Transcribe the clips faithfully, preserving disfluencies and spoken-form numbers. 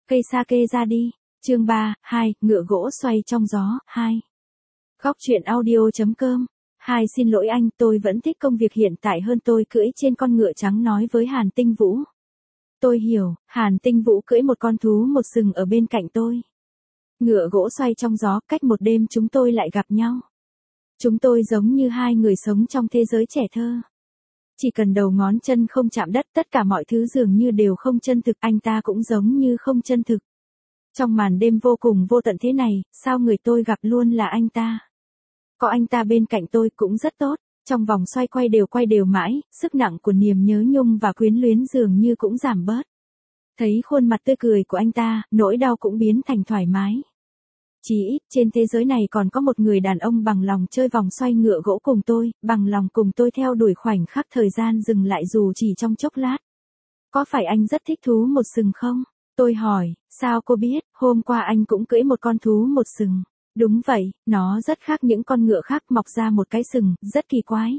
Cây sake ra đi. Chương ba, hai, ngựa gỗ xoay trong gió, hai. Góc truyện audio chấm com. Hai xin lỗi anh, tôi vẫn thích công việc hiện tại hơn tôi cưỡi trên con ngựa trắng nói với Hàn Tinh Vũ. Tôi hiểu, Hàn Tinh Vũ cưỡi một con thú một sừng ở bên cạnh tôi. Ngựa gỗ xoay trong gió, cách một đêm chúng tôi lại gặp nhau. Chúng tôi giống như hai người sống trong thế giới trẻ thơ. Chỉ cần đầu ngón chân không chạm đất, tất cả mọi thứ dường như đều không chân thực, anh ta cũng giống như không chân thực. Trong màn đêm vô cùng vô tận thế này, sao người tôi gặp luôn là anh ta? Có anh ta bên cạnh tôi cũng rất tốt, trong vòng xoay quay đều quay đều mãi, sức nặng của niềm nhớ nhung và quyến luyến dường như cũng giảm bớt. Thấy khuôn mặt tươi cười của anh ta, nỗi đau cũng biến thành thoải mái. Chỉ ít trên thế giới này còn có một người đàn ông bằng lòng chơi vòng xoay ngựa gỗ cùng tôi, bằng lòng cùng tôi theo đuổi khoảnh khắc thời gian dừng lại dù chỉ trong chốc lát. Có phải anh rất thích thú một sừng không? Tôi hỏi, sao cô biết, hôm qua anh cũng cưỡi một con thú một sừng. Đúng vậy, nó rất khác những con ngựa khác, mọc ra một cái sừng, rất kỳ quái.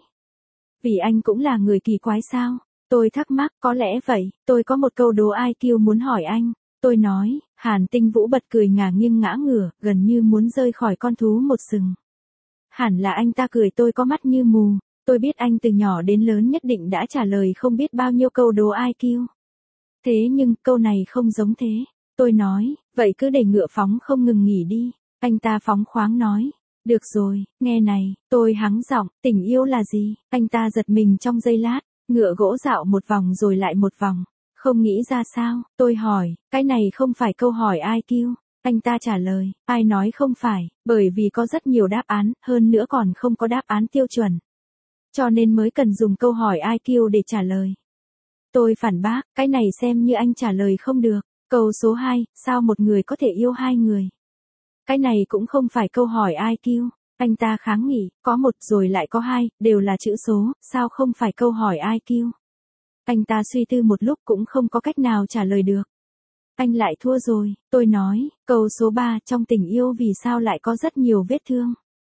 Vì anh cũng là người kỳ quái sao? Tôi thắc mắc, có lẽ vậy, tôi có một câu đố i kiu muốn hỏi anh. Tôi nói, Hàn Tinh Vũ bật cười ngả nghiêng ngã ngửa, gần như muốn rơi khỏi con thú một sừng. Hẳn là anh ta cười tôi có mắt như mù, tôi biết anh từ nhỏ đến lớn nhất định đã trả lời không biết bao nhiêu câu đố i kiu. Thế nhưng, câu này không giống thế. Tôi nói, vậy cứ để ngựa phóng không ngừng nghỉ đi. Anh ta phóng khoáng nói, được rồi, nghe này, tôi hắng giọng, tình yêu là gì? Anh ta giật mình trong giây lát, ngựa gỗ dạo một vòng rồi lại một vòng. Không nghĩ ra sao? Tôi hỏi, cái này không phải câu hỏi i kiu. Anh ta trả lời, ai nói không phải, bởi vì có rất nhiều đáp án, hơn nữa còn không có đáp án tiêu chuẩn. Cho nên mới cần dùng câu hỏi i kiu để trả lời. Tôi phản bác, cái này xem như anh trả lời không được. Câu số hai, sao một người có thể yêu hai người? Cái này cũng không phải câu hỏi i kiu. Anh ta kháng nghị, có một rồi lại có hai, đều là chữ số, sao không phải câu hỏi i kiu? Anh ta suy tư một lúc cũng không có cách nào trả lời được. Anh lại thua rồi, tôi nói, câu số ba, trong tình yêu vì sao lại có rất nhiều vết thương?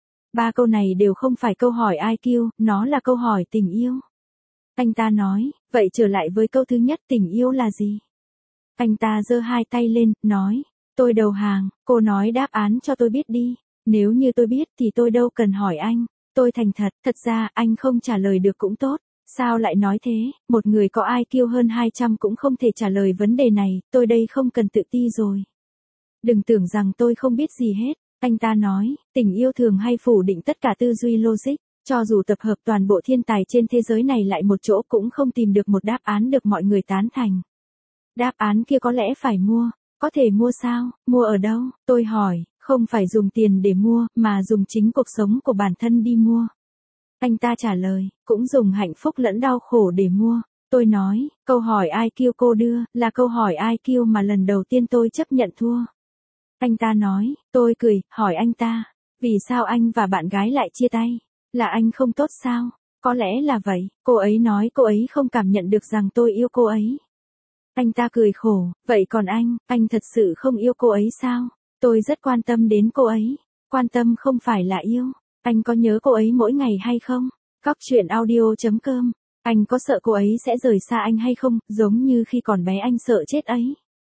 Ba câu này đều không phải câu hỏi i kiu, nó là câu hỏi tình yêu. Anh ta nói, vậy trở lại với câu thứ nhất, tình yêu là gì? Anh ta giơ hai tay lên, nói, tôi đầu hàng, cô nói đáp án cho tôi biết đi. Nếu như tôi biết thì tôi đâu cần hỏi anh. Tôi thành thật, thật ra anh không trả lời được cũng tốt. Sao lại nói thế, một người có i kiu hơn hai trăm cũng không thể trả lời vấn đề này, tôi đây không cần tự ti rồi. Đừng tưởng rằng tôi không biết gì hết, anh ta nói, tình yêu thường hay phủ định tất cả tư duy logic, cho dù tập hợp toàn bộ thiên tài trên thế giới này lại một chỗ cũng không tìm được một đáp án được mọi người tán thành. Đáp án kia có lẽ phải mua, có thể mua sao, mua ở đâu, tôi hỏi, không phải dùng tiền để mua, mà dùng chính cuộc sống của bản thân đi mua. Anh ta trả lời, cũng dùng hạnh phúc lẫn đau khổ để mua. Tôi nói, câu hỏi i kiu cô đưa, là câu hỏi i kiu mà lần đầu tiên tôi chấp nhận thua. Anh ta nói, tôi cười, hỏi anh ta, vì sao anh và bạn gái lại chia tay? Là anh không tốt sao? Có lẽ là vậy, cô ấy nói cô ấy không cảm nhận được rằng tôi yêu cô ấy. Anh ta cười khổ, vậy còn anh, anh thật sự không yêu cô ấy sao? Tôi rất quan tâm đến cô ấy. Quan tâm không phải là yêu. Anh có nhớ cô ấy mỗi ngày hay không? Góc truyện audio chấm com. Anh có sợ cô ấy sẽ rời xa anh hay không, giống như khi còn bé anh sợ chết ấy?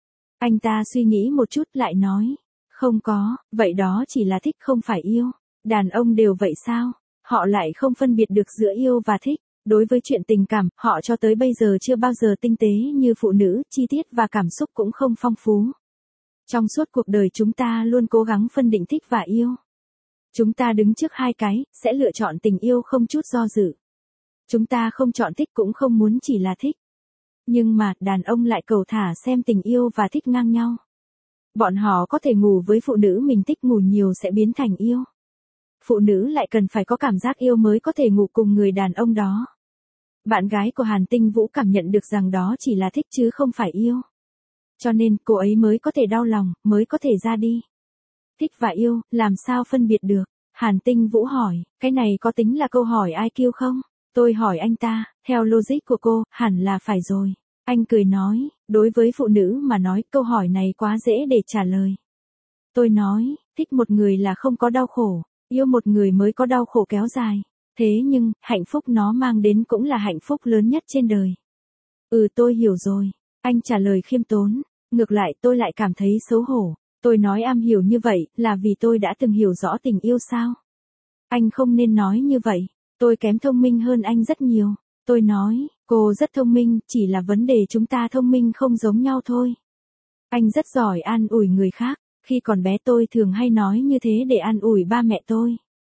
Anh ta suy nghĩ một chút lại nói. Không có, vậy đó chỉ là thích không phải yêu. Đàn ông đều vậy sao? Họ lại không phân biệt được giữa yêu và thích. Đối với chuyện tình cảm, họ cho tới bây giờ chưa bao giờ tinh tế như phụ nữ, chi tiết và cảm xúc cũng không phong phú. Trong suốt cuộc đời chúng ta luôn cố gắng phân định thích và yêu. Chúng ta đứng trước hai cái, sẽ lựa chọn tình yêu không chút do dự. Chúng ta không chọn thích cũng không muốn chỉ là thích. Nhưng mà, đàn ông lại cầu thả xem tình yêu và thích ngang nhau. Bọn họ có thể ngủ với phụ nữ mình thích, ngủ nhiều sẽ biến thành yêu. Phụ nữ lại cần phải có cảm giác yêu mới có thể ngủ cùng người đàn ông đó. Bạn gái của Hàn Tinh Vũ cảm nhận được rằng đó chỉ là thích chứ không phải yêu. Cho nên, cô ấy mới có thể đau lòng, mới có thể ra đi. Thích và yêu, làm sao phân biệt được? Hàn Tinh Vũ hỏi, cái này có tính là câu hỏi i kiu không? Tôi hỏi anh ta, theo logic của cô, hẳn là phải rồi. Anh cười nói, đối với phụ nữ mà nói câu hỏi này quá dễ để trả lời. Tôi nói, thích một người là không có đau khổ, yêu một người mới có đau khổ kéo dài. Thế nhưng, hạnh phúc nó mang đến cũng là hạnh phúc lớn nhất trên đời. Ừ tôi hiểu rồi. Anh trả lời khiêm tốn. Ngược lại tôi lại cảm thấy xấu hổ. Tôi nói am hiểu như vậy, là vì tôi đã từng hiểu rõ tình yêu sao? Anh không nên nói như vậy. Tôi kém thông minh hơn anh rất nhiều. Tôi nói, cô rất thông minh, chỉ là vấn đề chúng ta thông minh không giống nhau thôi. Anh rất giỏi an ủi người khác. Khi còn bé tôi thường hay nói như thế để an ủi ba mẹ tôi.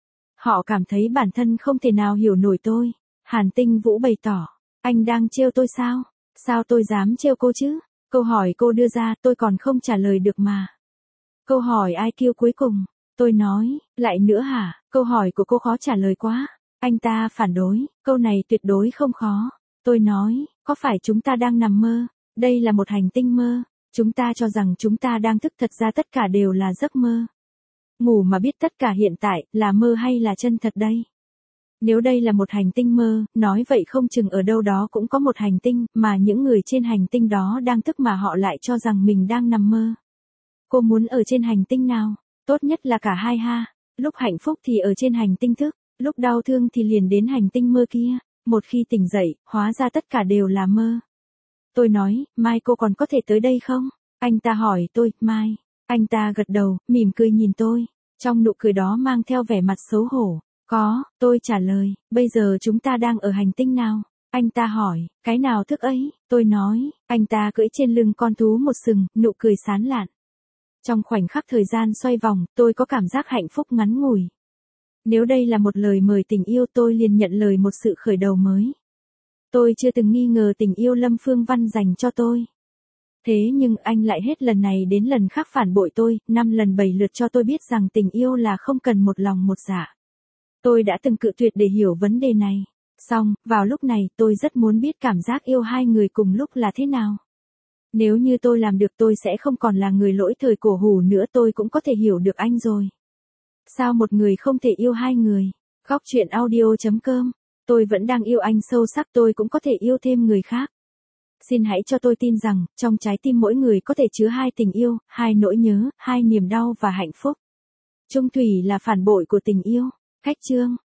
Họ cảm thấy bản thân không thể nào hiểu nổi tôi. Hàn Tinh Vũ bày tỏ, anh đang trêu tôi sao? Sao tôi dám trêu cô chứ? Câu hỏi cô đưa ra tôi còn không trả lời được mà. Câu hỏi ai kêu cuối cùng? Tôi nói, lại nữa hả? Câu hỏi của cô khó trả lời quá. Anh ta phản đối, câu này tuyệt đối không khó. Tôi nói, có phải chúng ta đang nằm mơ? Đây là một hành tinh mơ. Chúng ta cho rằng chúng ta đang thức, thật ra tất cả đều là giấc mơ. Ngủ mà biết tất cả hiện tại là mơ hay là chân thật đây? Nếu đây là một hành tinh mơ, nói vậy không chừng ở đâu đó cũng có một hành tinh mà những người trên hành tinh đó đang thức mà họ lại cho rằng mình đang nằm mơ. Cô muốn ở trên hành tinh nào? Tốt nhất là cả hai ha. Lúc hạnh phúc thì ở trên hành tinh thức, lúc đau thương thì liền đến hành tinh mơ kia. Một khi tỉnh dậy, hóa ra tất cả đều là mơ. Tôi nói, mai cô còn có thể tới đây không? Anh ta hỏi tôi, mai. Anh ta gật đầu, mỉm cười nhìn tôi. Trong nụ cười đó mang theo vẻ mặt xấu hổ. Có, tôi trả lời, bây giờ chúng ta đang ở hành tinh nào? Anh ta hỏi, cái nào thức ấy? Tôi nói, anh ta cưỡi trên lưng con thú một sừng, nụ cười sán lạn. Trong khoảnh khắc thời gian xoay vòng, tôi có cảm giác hạnh phúc ngắn ngủi. Nếu đây là một lời mời tình yêu tôi liền nhận lời một sự khởi đầu mới. Tôi chưa từng nghi ngờ tình yêu Lâm Phương Văn dành cho tôi. Thế nhưng anh lại hết lần này đến lần khác phản bội tôi, năm lần bảy lượt cho tôi biết rằng tình yêu là không cần một lòng một dạ. Tôi đã từng cự tuyệt để hiểu vấn đề này. Xong, vào lúc này tôi rất muốn biết cảm giác yêu hai người cùng lúc là thế nào. Nếu như tôi làm được tôi sẽ không còn là người lỗi thời cổ hủ nữa, tôi cũng có thể hiểu được anh rồi. Sao một người không thể yêu hai người? Góc truyện audio chấm com. Tôi vẫn đang yêu anh sâu sắc, tôi cũng có thể yêu thêm người khác. Xin hãy cho tôi tin rằng, trong trái tim mỗi người có thể chứa hai tình yêu, hai nỗi nhớ, hai niềm đau và hạnh phúc. Chung thủy là phản bội của tình yêu. Cách chương.